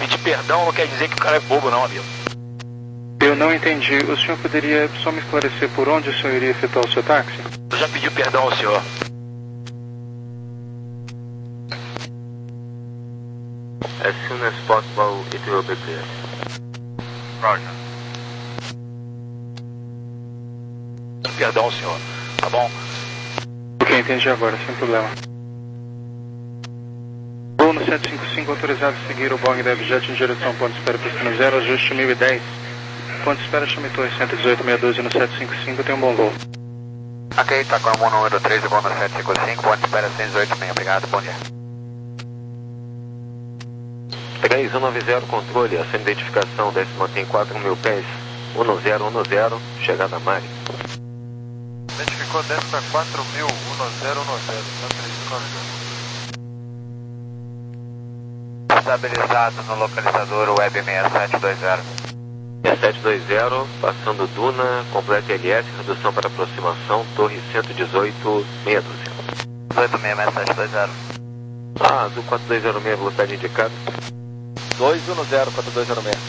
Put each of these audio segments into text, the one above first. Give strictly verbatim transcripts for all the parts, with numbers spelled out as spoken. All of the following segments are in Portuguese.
Pedir perdão não quer dizer que o cara é bobo não, amigo. Eu não entendi. O senhor poderia só me esclarecer por onde o senhor iria efetuar o seu táxi? Eu já pedi perdão ao senhor. As soon as possible, it will be clear. Roger. Perdão, senhor. Tá bom? Ok, entendi agora, sem problema. Voo no sete cinco cinco autorizado a seguir o Boeing DevJet em direção ao ponto de espera pistão zero, ajuste mil e dez. Ponto de espera, chame torre cento e dezoito mil seiscentos e doze no sete cinco cinco, tem um bom voo. Ok, tá com o número treze, voo no sete cinco cinco, ponto de espera cento e dezoito mil, obrigado, bom dia. três um nove zero, controle, a sua identificação desce mantém quatro mil pés, um zero um zero, chegada a Mari. Identificou, desce para quatro mil, um zero um zero, tá três um nove zero. Estabilizado no localizador web seis sete dois zero. seis sete dois zero, passando Duna, completa L S, redução para aproximação, torre cento e dezoito, seis doze. dezoito seis seis sete dois zero. Ah, azul quatro dois zero seis, velocidade indicada. dois um zero, quatro dois zero seis.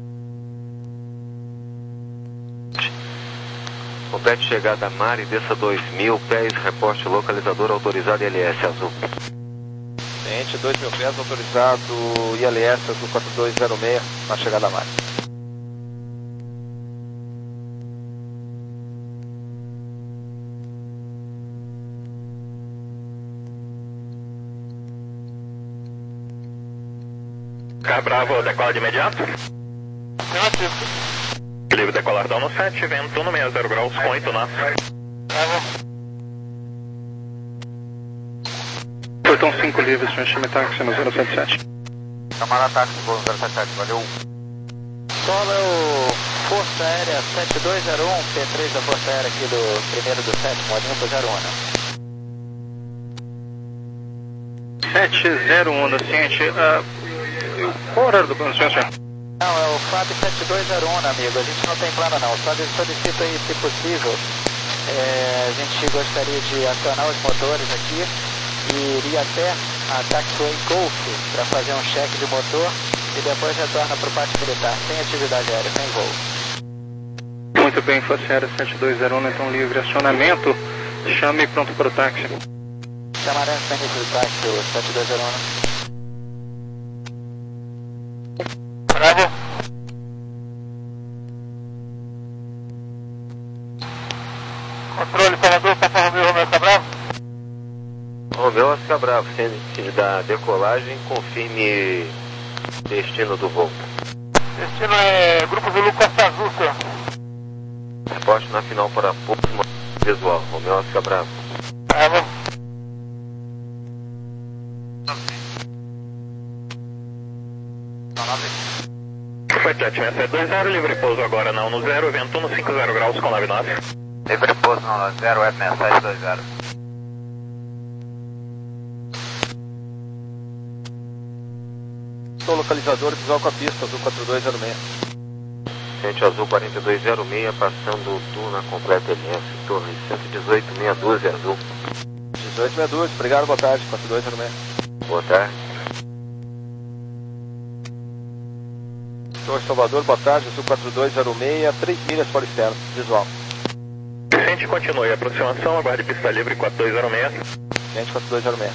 Complete chegada a Mari, desça dois mil pés, reporte localizador autorizado L S azul. Cliente, dois mil pés, autorizado I L S azul quatro dois zero seis, na chegada a Mari. Car Bravo, decola de imediato. Negativo. Livre decolar down no sete, vento no sessenta graus com oito knots. Portão cinco livres, senhor, chame táxi no zero sete sete. Camarada táxi, voo zero sete sete, valeu. Solo Força Aérea sete dois zero um, P três da Força Aérea aqui do primeiro do sétimo, Olimpo zero um, né? sete zero um, no ciente. Uh, qual o horário do plano, senhor? Não, é o F A B sete dois zero um, amigo. A gente não tem plano não. Só solicita aí, se possível, é, a gente gostaria de acionar os motores aqui e iria até a Taxiway Golf para fazer um cheque de motor e depois retorna para o pátio militar, sem atividade aérea, sem voo. Muito bem, Força Aérea sete dois zero um, então livre acionamento. Chame pronto para o táxi. Camarão, sem início do táxi, o sete dois zero um, né? Bravo. Controle, Salvador, Papa Romeu, Romeu Cabravo. Romeu Oscar Bravo, ciente da decolagem, confirme destino do voo. Destino é Grupo Zulu Costa Azul, senhor. Reporte na final para pouso visual, Romeu Oscar Bravo. Bravo. Foi sete seis sete dois zero, livre pouso agora na um zero, vento no cinquenta graus com nove nove. Livre pouso no zero web seis sete dois zero. Estou localizador, visual com a pista, azul quatro dois zero seis. Ciente azul quarenta e dois zero seis, passando Duna, completa L S, torre cento e dezoito, seis doze azul. dezoito seis doze, obrigado, boa tarde, quatro dois zero seis. Boa tarde. Torre Salvador, boa tarde, azul quatro dois zero seis, três milhas fora externo, visual. Ciente, continue a aproximação, aguarde pista livre quatro dois zero seis. Ciente quatro dois zero seis.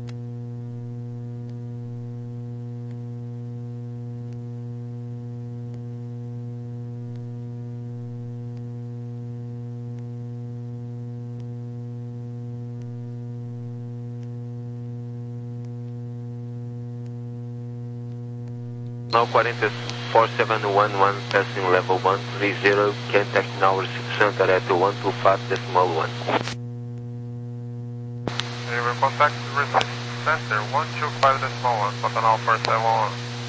Now quarenta four seven one one, passing level one three zero, contact Tower six hundred at one two five decimal one. We will contact Resist Center one two five decimal one, Pantanal four seven one.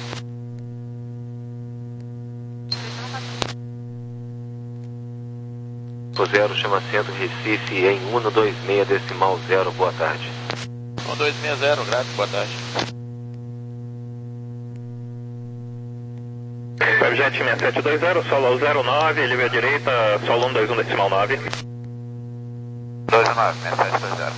Zero, chama centro Recife em um dois seis decimal zero, boa tarde. um dois seis zero, grato, boa tarde. Webjet seis sete dois zero, solo zero nove, livre à direita, solo um dois um decimal nove. dois nove, seis sete dois zero.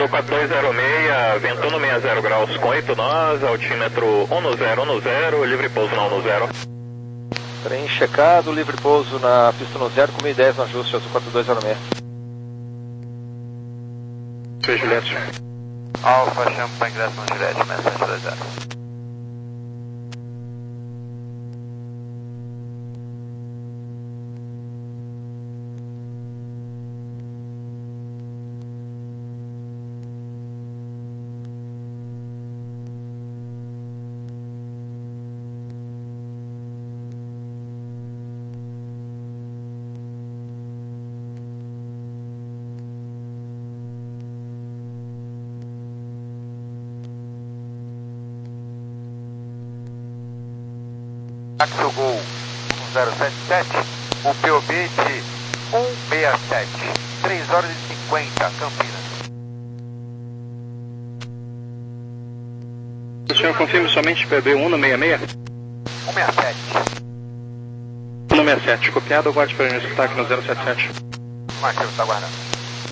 Azul quatro dois zero seis, vento no sessenta graus com oito nós, altímetro um no zero, um no zero, livre pouso na um no zero. Trem checado, livre pouso na pista no zero, com mil e dez no ajuste, Azul quatro dois zero seis. Foi Juliette. Alfa, chama para ingresso no Juliette, seis sete dois zero. Axel Gol um zero sete sete, o P O B de um seis sete, três horas e cinquenta, Campinas. O senhor confirma somente P B um no seis seis? um seis sete. um no seis sete, copiado, aguarde para o início do ataque no zero sete sete. O arquivo está aguardando.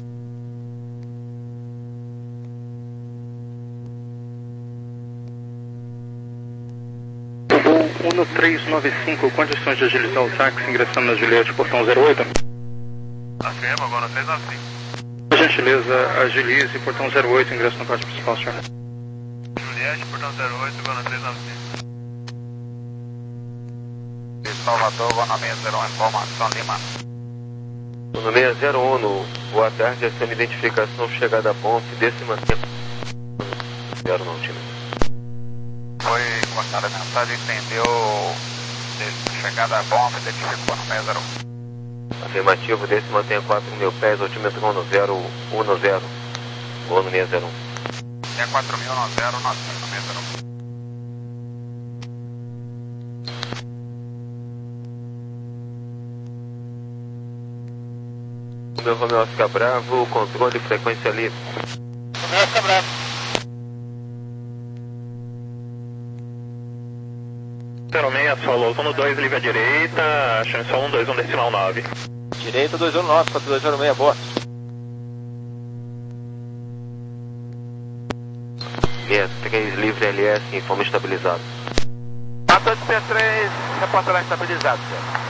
um no três nove cinco, condições de agilizar o táxi ingressando na Juliette, portão zero oito. Afirma, agora três nove cinco. Por gentileza, agilize, portão zero oito, ingresso no pátio principal, senhor. Juliette, portão zero oito, agora três nove cinco. Salvador, Gona seis zero um, informação Lima. No seis zero um, no, boa tarde, essa é uma identificação chegada a ponte, décima tempo. Zero não, time. Foi cortada a mensagem, entendeu? Chegada a bomba, identificou no seis zero um. Afirmativo, desse mantenha quatro mil pés, altímetro um no zero, um no zero, ou no seis zero um. É quatro mil no zero, nove no seis zero um. Meu Romeu Oscar Bravo, controle frequência livre. Romeu Oscar Bravo. zero seis, falou, um no dois, livre à direita, chance um dois um decimal nove. Direita dois um nove, quatro dois zero seis, boa. sessenta e três, livre L S, em forma estabilizada. Ator de P três, reportará estabilizado, senhor.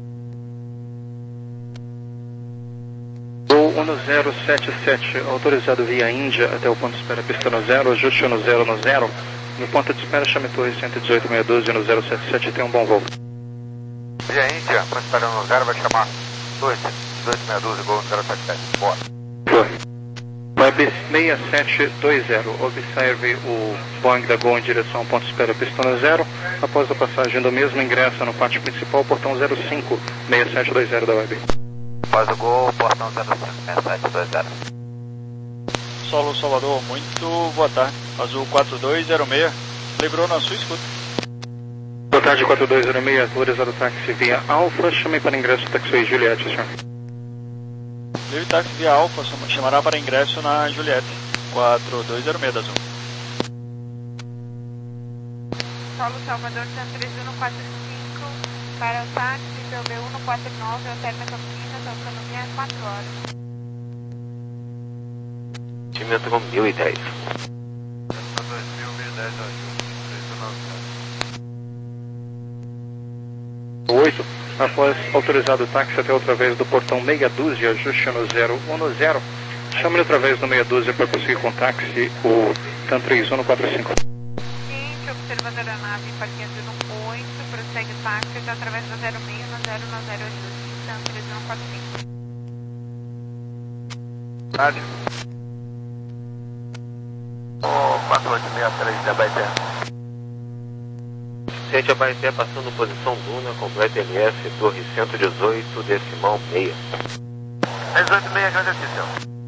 Gol um no zero sete sete, autorizado via Índia até o ponto de espera pista no zero, ajuste no zero no zero. No ponto de espera, chame Torre cento e dezoito seis doze no zero sete sete, tem um bom voo. Via Índia, ponto de espera no zero, vai chamar Torre cento e dezoito seis doze, gol no zero sete sete, bora. Web seis sete dois zero, observe o Boeing da Gol em direção ao ponto de espera pista no zero. Após a passagem do mesmo, ingressa no pátio principal, portão zero cinco, seis sete dois zero da Web. Após o gol, portão zero cinco, seis sete dois zero. Solo Salvador, muito boa tarde. Azul quatro dois zero seis, lembrou na sua escuta. Boa tarde, quatro dois zero seis, autorizado táxi via Alfa, chamei para ingresso taxi Juliette, senhor. Livre táxi via Alfa, chamará para ingresso na Juliette, quatro dois zero seis da Azul. Solo Salvador, São três um quatro cinco, para o táxi, P O B um quatro nove, alterna Campinas, autonomia quatro horas. Altímetro mil e dez. dois mil, mil e dez, oito, após autorizado táxi até outra vez do portão meia dúzia, ajuste no zero um no zero. Chame-lhe outra vez no meia dúzia para prosseguir com o táxi, o TAM três um quatro cinco. Seguinte, observador a nave, parqueando no oito, prossegue o táxi através da zero seis no zero no zero, ajuste, TAM três um quatro cinco. Rádio. Oh, quatro oito seis três de Abaeté. Sente Abaeté passando posição Luna, completa L S, torre cento e dezoito, decimal seis. seis oito seis, agradeci, senhor.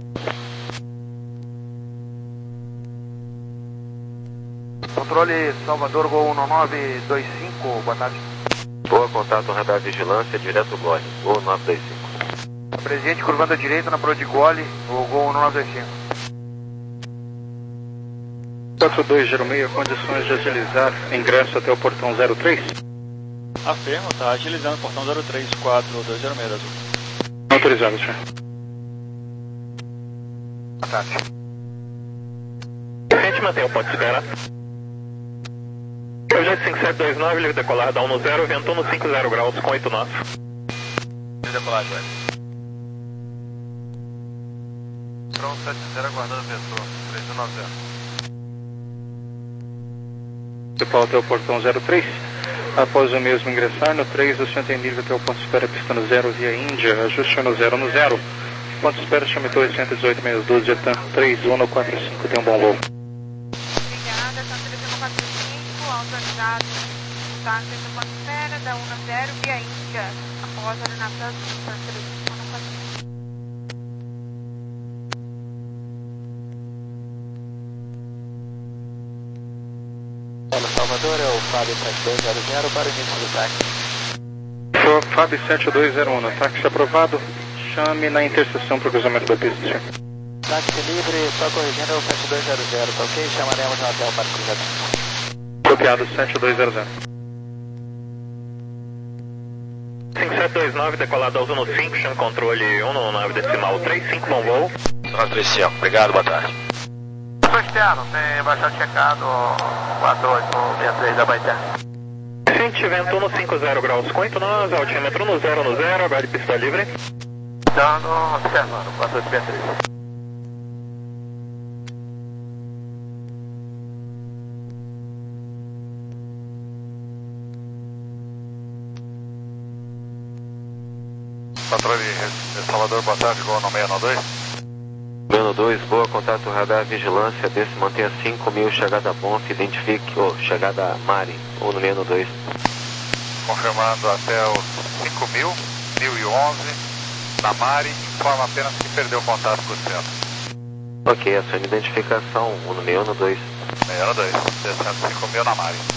Controle Salvador, Gol um nove dois cinco, boa tarde. Boa, contato radar vigilância, direto Gole, Gol nove dois cinco. Presidente, curvando à direita na Prodigole, o Gol um nove dois cinco. quatro dois zero seis, condições de agilizar, ingresso até o portão zero três. Afirmo, está agilizando o portão zero três, quatro dois zero seis da Azul. Autorizado, senhor. Boa tarde. mantenha o ponto de espera. Projeto cinco sete dois nove, livre decolar da um zero, vento no cinco zero graus com oito nós. Livre decolar, Joel. Tron sete zero aguardando vento, três um nove zero. Principal até o portão zero três. Após o mesmo ingressar no três, o senhor tem nível até o ponto de espera pista no zero via Índia, ajuste no zero no zero. Ponto de espera, chame torre cento e dezoito, meia doze, Jetan três um no quatro cinco, tem um bom voo. Obrigada, São Teresa no quatro cinco, autorizado o táxi do ponto de espera da um zero via Índia, após a ordenação do São Teresa no quatro cinco. Paulo Salvador, é o Fábio sete dois zero zero para o início do táxi. For Fábio sete dois zero um, táxi aprovado, chame na interseção para o cruzamento da pista, senhor. Táxi livre, só corrigindo é o sete dois zero zero, tá ok? Chamaremos no hotel para o cruzamento. Copiado sete dois zero zero. cinco sete dois nove, decolado ao Zuno cinco, chame controle um nove decimal três cinco, bom voo. Nós três cinco, obrigado, boa tarde. Sou externo, tem baixado checado quatro oito seis três da Baité. Gente, vento no cinco zero graus com oito nós, altímetro no zero no zero, aguarde pista livre. Dando, observando, quatro oito seis três. Patrulha de Salvador, boa tarde, gol no seis nove dois. Breno dois, boa, contato radar, vigilância, desse mantenha cinco mil, chegada Bonf, identifique, ou oh, chegada Mari, ou no seis dois. Confirmando até os cinco mil, mil e onze, na Mari, informa apenas que perdeu contato com o centro. Ok, acione identificação, um no seis dois. seis dois, descendo cinco mil na Mari.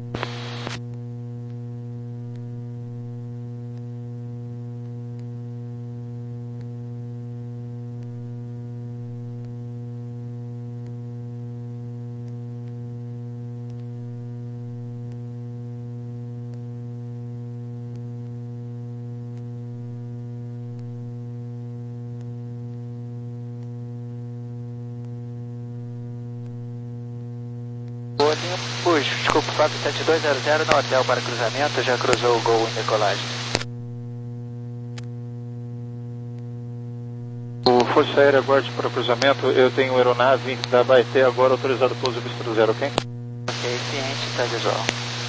Puxa, desculpa, Fábio sete dois zero zero no hotel para cruzamento, já cruzou o gol em decolagem. O Força Aérea aguarde para o cruzamento, eu tenho aeronave da Baité agora autorizado pouso pista do zero, ok? Ok, ciente, está visual.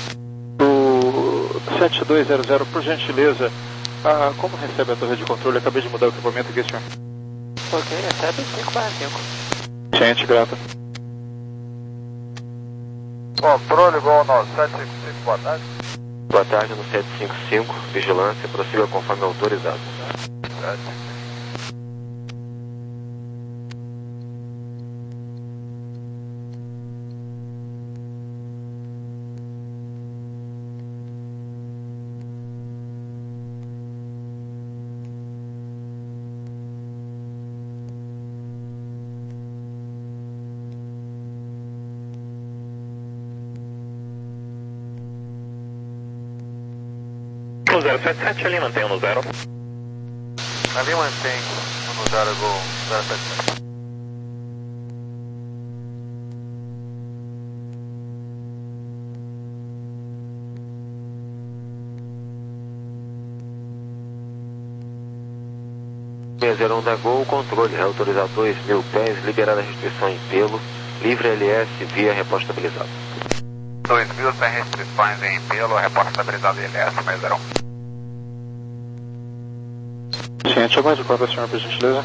O sete dois zero zero, por gentileza, ah, como recebe a torre de controle? Acabei de mudar o equipamento aqui, senhor. Ok, recebe cinco barra cinco. Ciente, grata. Controle, gol no sete cinco cinco, boa tarde. Boa tarde no sete cinco cinco, vigilância, prossiga conforme autorizado. sete. No zero sete sete, ali mantém no zero. Ali mantém no zero, gol zero sete sete. seis zero um da Gol, controle, autorizado dois mil pés, liberada a restrição em pelo, livre L S via reposta estabilizado. dois mil sem restrições em pelo, reporte estabilizado L S, seis zero um. Ciente, aguarde o quadro, senhor, por gentileza.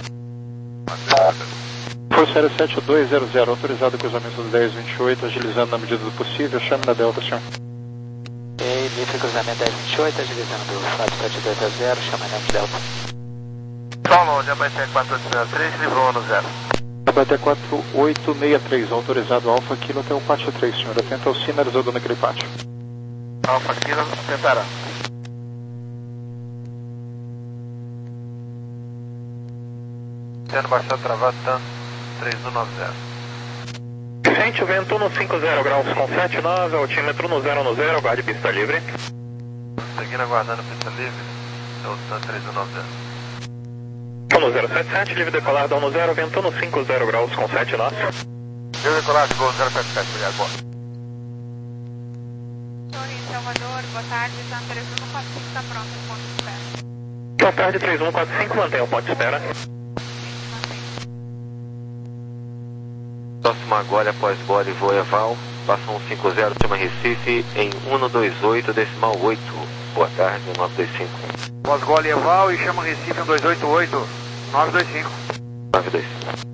Força Aérea sete dois zero zero, autorizado o cruzamento do dez vinte e oito, agilizando na medida do possível, chame na Delta, senhor. Ok, livre cruzamento dez vinte e oito, agilizando o Fábio sete dois zero zero, chama na Delta. Download, A B T quatro oito zero três, livrou no zero. A B T quatro oito seis três, autorizado Alfa Kilo até o pátio três, senhor. Atento aos sinalizador naquele pátio. Alfa Kilo, tentará. Sendo baixado travado, tanto três um nove zero. Gente, o vento no cinco zero graus com sete nove, altímetro no zero no zero, guarde pista livre. Seguindo aguardando pista livre, é o tanto três um nove zero. No zero sete sete, livre decolar da um zero, vento no cinco zero graus com sete nós. Deu decolagem, Gol zero sete sete, obrigado, boa. Tony, Salvador, boa tarde, Santa três um quatro cinco está pronto, ponto de espera. Boa tarde, três um quatro cinco, mantenha o ponto de espera. Próxima gole após gole voo Eval, passa um cinco zero, chama Recife em um dois oito, decimal oito. Boa tarde, nove dois cinco. Pós-gole Eval e chama Recife um dois oito oito, nove dois cinco. nove dois cinco.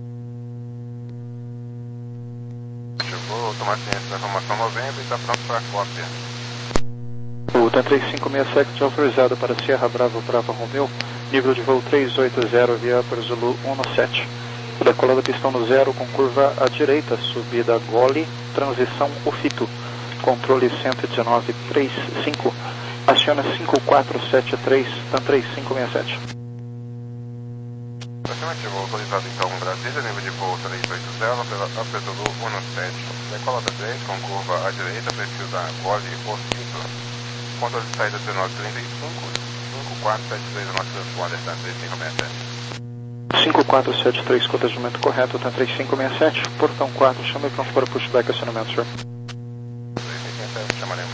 Chegou, tomar ciência da informação novembro e está pronto para a cópia. O TAM três cinco seis sete autorizado para Sierra Bravo Bravo Romeo, nível de voo três oito zero via para Zulu um sete. Decolada pistão no zero com curva à direita, subida gole, transição Ufito, controle cento e dezenove trinta e cinco, aciona cinco quatro sete três, TAM três cinco seis sete. Praticamente voo autorizado então Brasília, nível de voo três oito zero pela Apesolu um sete. Decolada dez com curva à direita, perfil da gole Ufito, controle de saída dezenove trinta e cinco, cinco quatro sete três, a nossa transponder TAM três cinco seis sete. cinco quatro sete três, cotejamento correto, TAM três cinco seis sete, portão quatro, chama e pronto para pushback, acionamento, senhor. três cinco seis sete, chamaremos.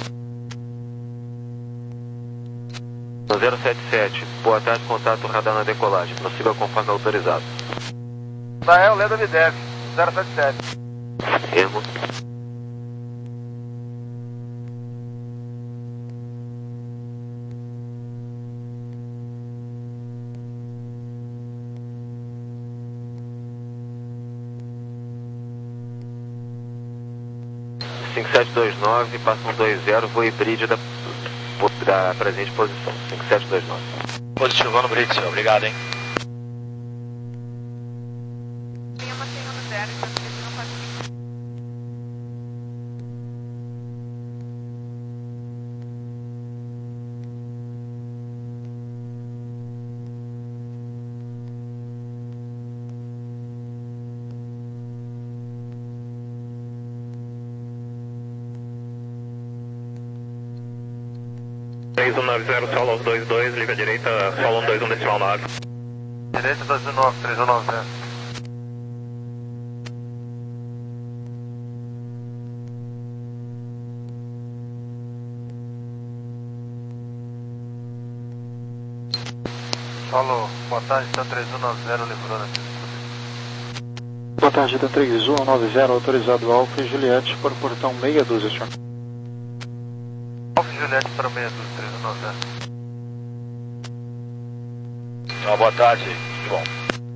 No zero sete sete, boa tarde, contato radar na decolagem, prossiga conforme autorizado. Israel, Leda me deve, zero sete sete. Ermo. cinco sete dois nove, passa um dois zero, voo híbrido da, da presente posição. cinco sete dois nove. Positivo no Brix, obrigado, hein? Linha mantendo no zero, Santa três um quatro cinco. três um nove zero, solo dois dois, liga direita, solo um dois um decimal nove. Direita dois um nove, três um nove zero. Solo, boa tarde, TAM três um nove zero, livrou na pista. Boa tarde, TAM três um nove zero, autorizado Alfa e Juliette para o portão meia dúzia, senhor. Alfa e Juliette para meia dúzia, três um nove zero. Então, boa tarde, que bom.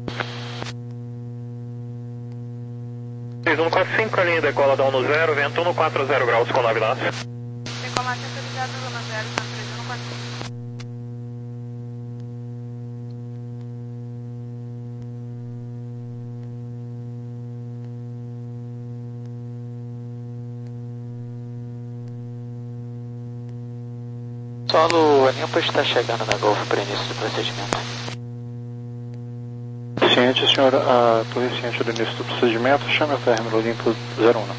três um quatro cinco, a linha decola da um zero, vento um quatro zero graus com nove nós. Decolagem autorizada um zero, Santa três um quatro cinco. Solo, a Nimbus está chegando na Golfo para início do procedimento. Ciente, senhor, a torre ciente do início do procedimento, chame o término limpo zero um.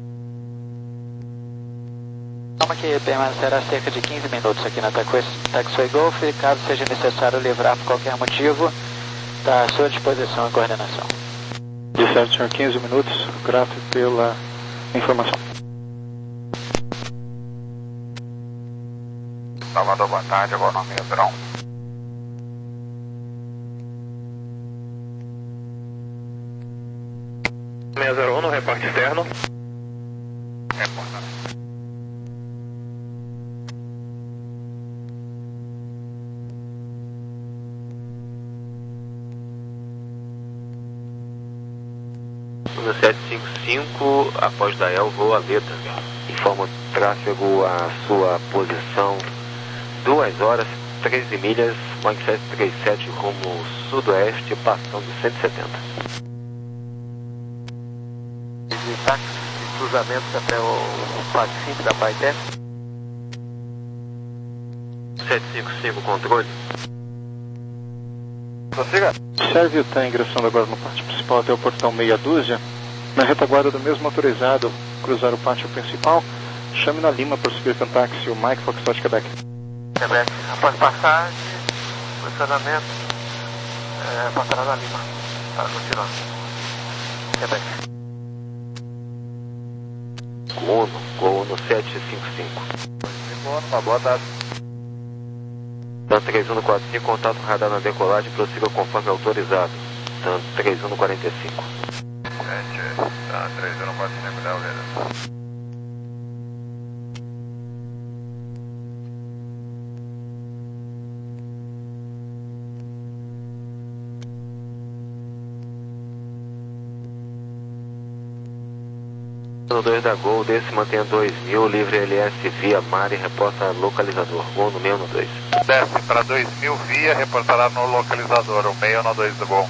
Calma que permanecerá cerca de quinze minutos aqui na Taxiway Golf e caso seja necessário livrar por qualquer motivo, está à sua disposição a coordenação. De certo, senhor, quinze minutos, grato pela informação. Salvador, boa tarde, agora nome é Verão. seis zero um no reporte externo. Reportado. No sete cinco cinco, após Dael, voo Aleta. Informa o tráfego a sua posição duas horas, treze milhas, Boeing sete três sete rumo sudoeste, passando cento e setenta. De táxi e cruzamentos até o Pacífico da Paité. sete cinco cinco, controle. Prossiga. Serve o TAM ingressando agora no pátio principal até o portão meia dúzia. Na retaguarda do mesmo autorizado, cruzar o pátio principal, chame na Lima para subir com táxi o Mike Foxtrot Quebec. Quebec. Após passagem, posicionamento, é, passará na Lima. Para continuar. Quebec. Uno, Gol Uno sete cinco cinco. Uma boa tarde. TAM três um quatro cinco, contato radar na decolagem, prossiga conforme autorizado. TAM três um quarenta e cinco. Sete, TAM três um quatro cinco, dá olhada. dois da Gol, desse mantém dois mil, livre L S via mar e reporta localizador. Gol no seis um dois. Desce para dois mil via, reportará no localizador, o seis um dois do Gol.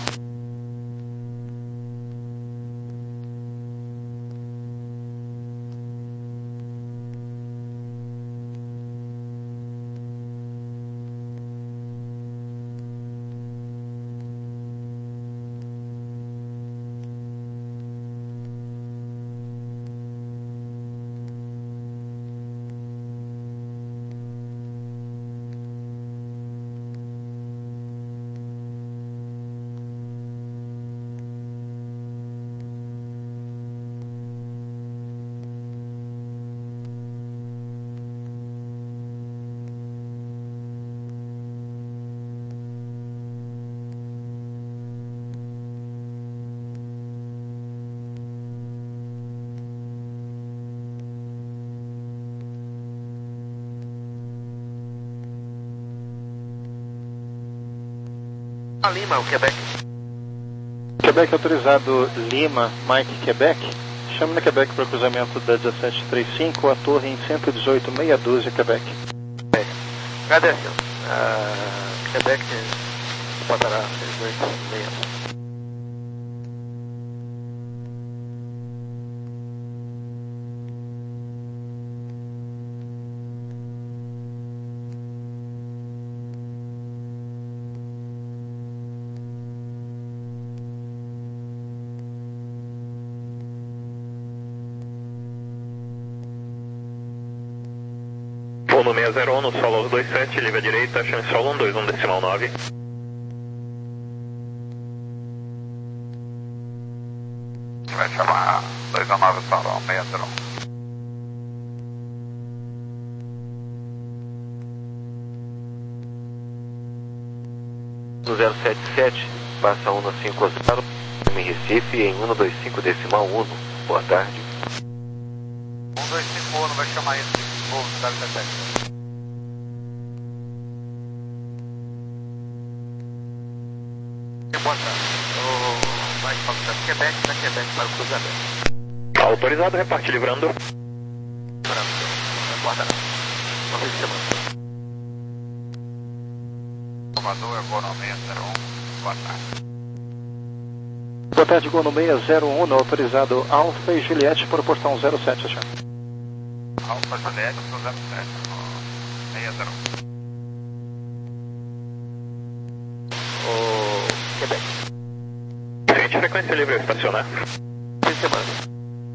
A Lima, o Quebec. Quebec autorizado Lima, Mike Quebec. Chame na Quebec para o cruzamento da dezessete trinta e cinco, a torre em cento e dezoito, meia dúzia, Quebec. Cadê, senhor? Uh, Quebec, reportará cento e dezoito, meia dúzia. Volume seis zero um no solo dois sete, livre à direita, chame solo um dois um decimal nove. Vai chamar dois um nove solo seis zero um. No zero sete sete, passa um cinco zero, em Recife, em um dois cinco decimal um. Boa tarde. um dois cinco um vai chamar esse voo do zero sete sete. Boa tarde. O Mike Fox Quebec, da Quebec para o cruzamento. Autorizado, reparte livrando. Boa tarde. Não sei se você mandou. Salvador, é Gol no seis zero um, boa tarde. Boa tarde, Gol no seis zero um, autorizado Alfa e Juliette para o portão zero sete, achar. Alfa Juliette, pro zero sete, no seis zero um. O Quebec. Seguinte, frequência livre a estacionar. Fim de semana.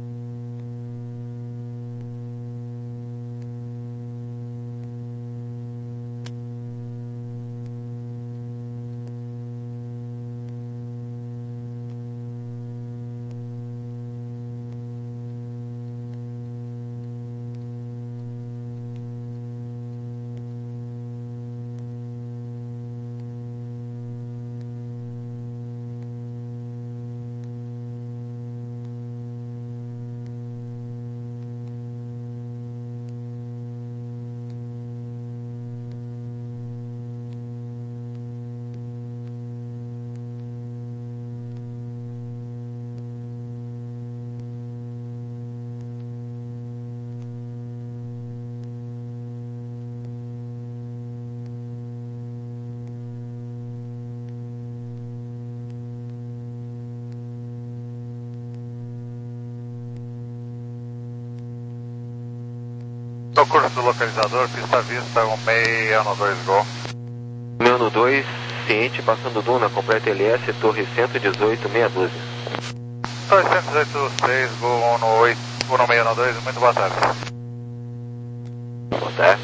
No curso do localizador, pista vista, um seis um dois Gol. seis um dois, ciente, passando Duna, completa L S, torre cento e dezoito, meia dúzia. Torre cento e dezoito, seis, Gol um oito, um seis um dois, muito boa tarde. Boa tarde.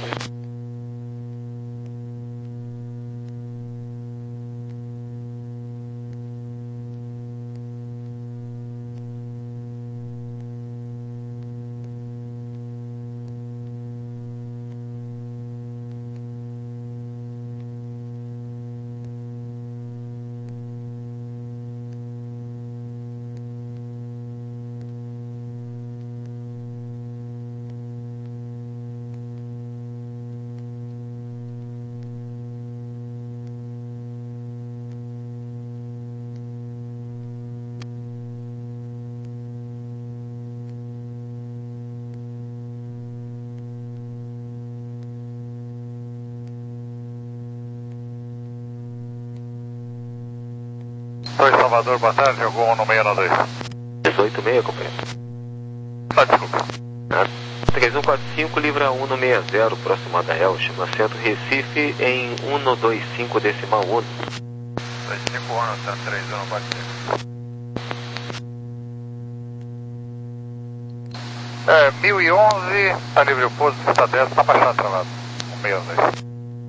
Oi, Salvador, boa tarde, Gol no seis nove dois. dezoito e seis, companheiro. Ah, desculpa. Ah, três um quatro cinco, livra um no seis zero, próximo a Adael, chama centro Recife em um dois cinco decimal um. dois cinco um, tá três um quatro cinco. É, mil e onze, a livre pouso, pista dez, tá baixado travado. Um seis dois.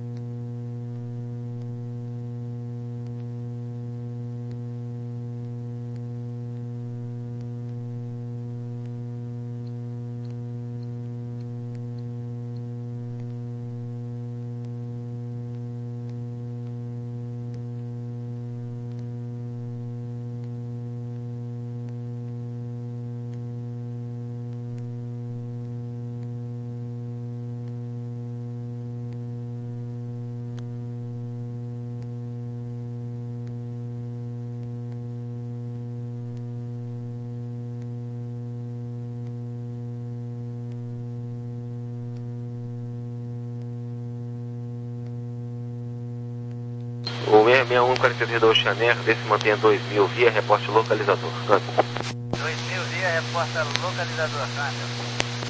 O seis seis um quarenta e três do Oceaner, desse mantenha dois mil via reporte localizador. Câmbio. dois mil via reporta localizador, câmbio.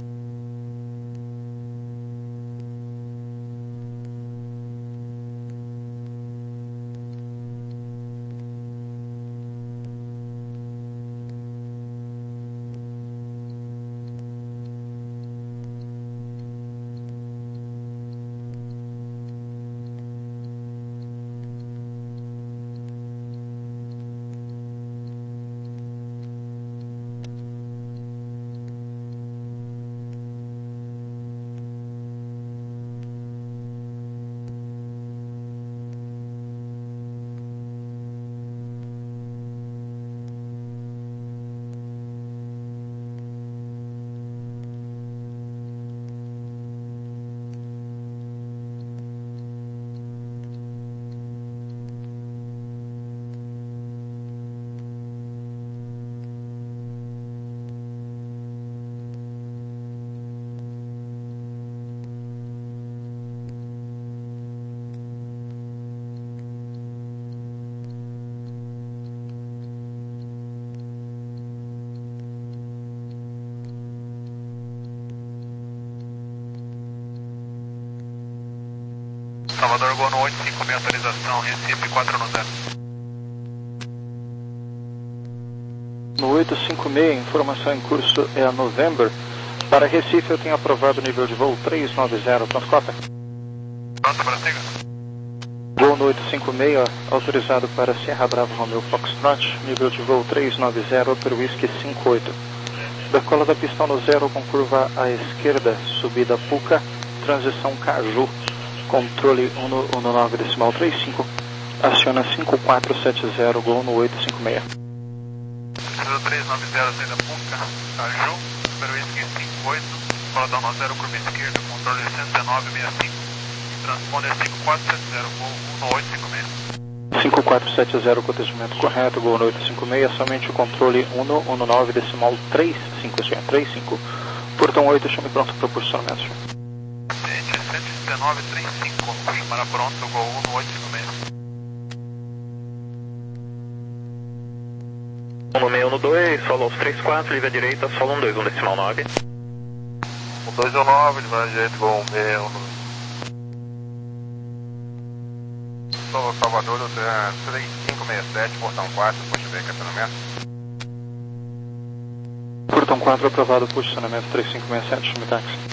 Salvador, Gol no oito cinco seis, autorização, Recife quatro um zero. No oito cinco seis, informação em curso é a November. Para Recife eu tenho aprovado o nível de voo três nove zero, pronto, cota. Pronto para siga. Gol no oito cinco seis, autorizado para Sierra Bravo Romeo Foxtrot, nível de voo três nove zero, para Whisky cinco oito. Decola da pista no zero com curva à esquerda, subida Puca, transição Caju. Controle um nove decimal trinta e cinco, aciona cinco quatro sete zero, Gol no oito cinco seis. três nove zero, saída Puca, Caju, número Whisky cinco oito, cola da zero, curva esquerda, controle cento e dezenove sessenta e cinco, transponder cinco quatro sete zero, Gol um no oito cinco seis. cinco quatro sete zero, cotejamento correto, Gol no oito cinco seis, somente o controle um nove decimal três cinco, três cinco, portão oito, chame pronto para posicionamento. cento e dezenove trinta e cinco, vou chamar a pronto, Gol um no oito cinco seis. um no seis um dois, solo três quatro, livre à direita, solo um dois um decimal nove. um dois um nove, livre à direita, Gol um seis um. Solo Salvador, três cinco seis sete, portão quatro, puxa bem, capcionamento. Portão quatro aprovado, posicionamento três cinco seis sete, chame táxi.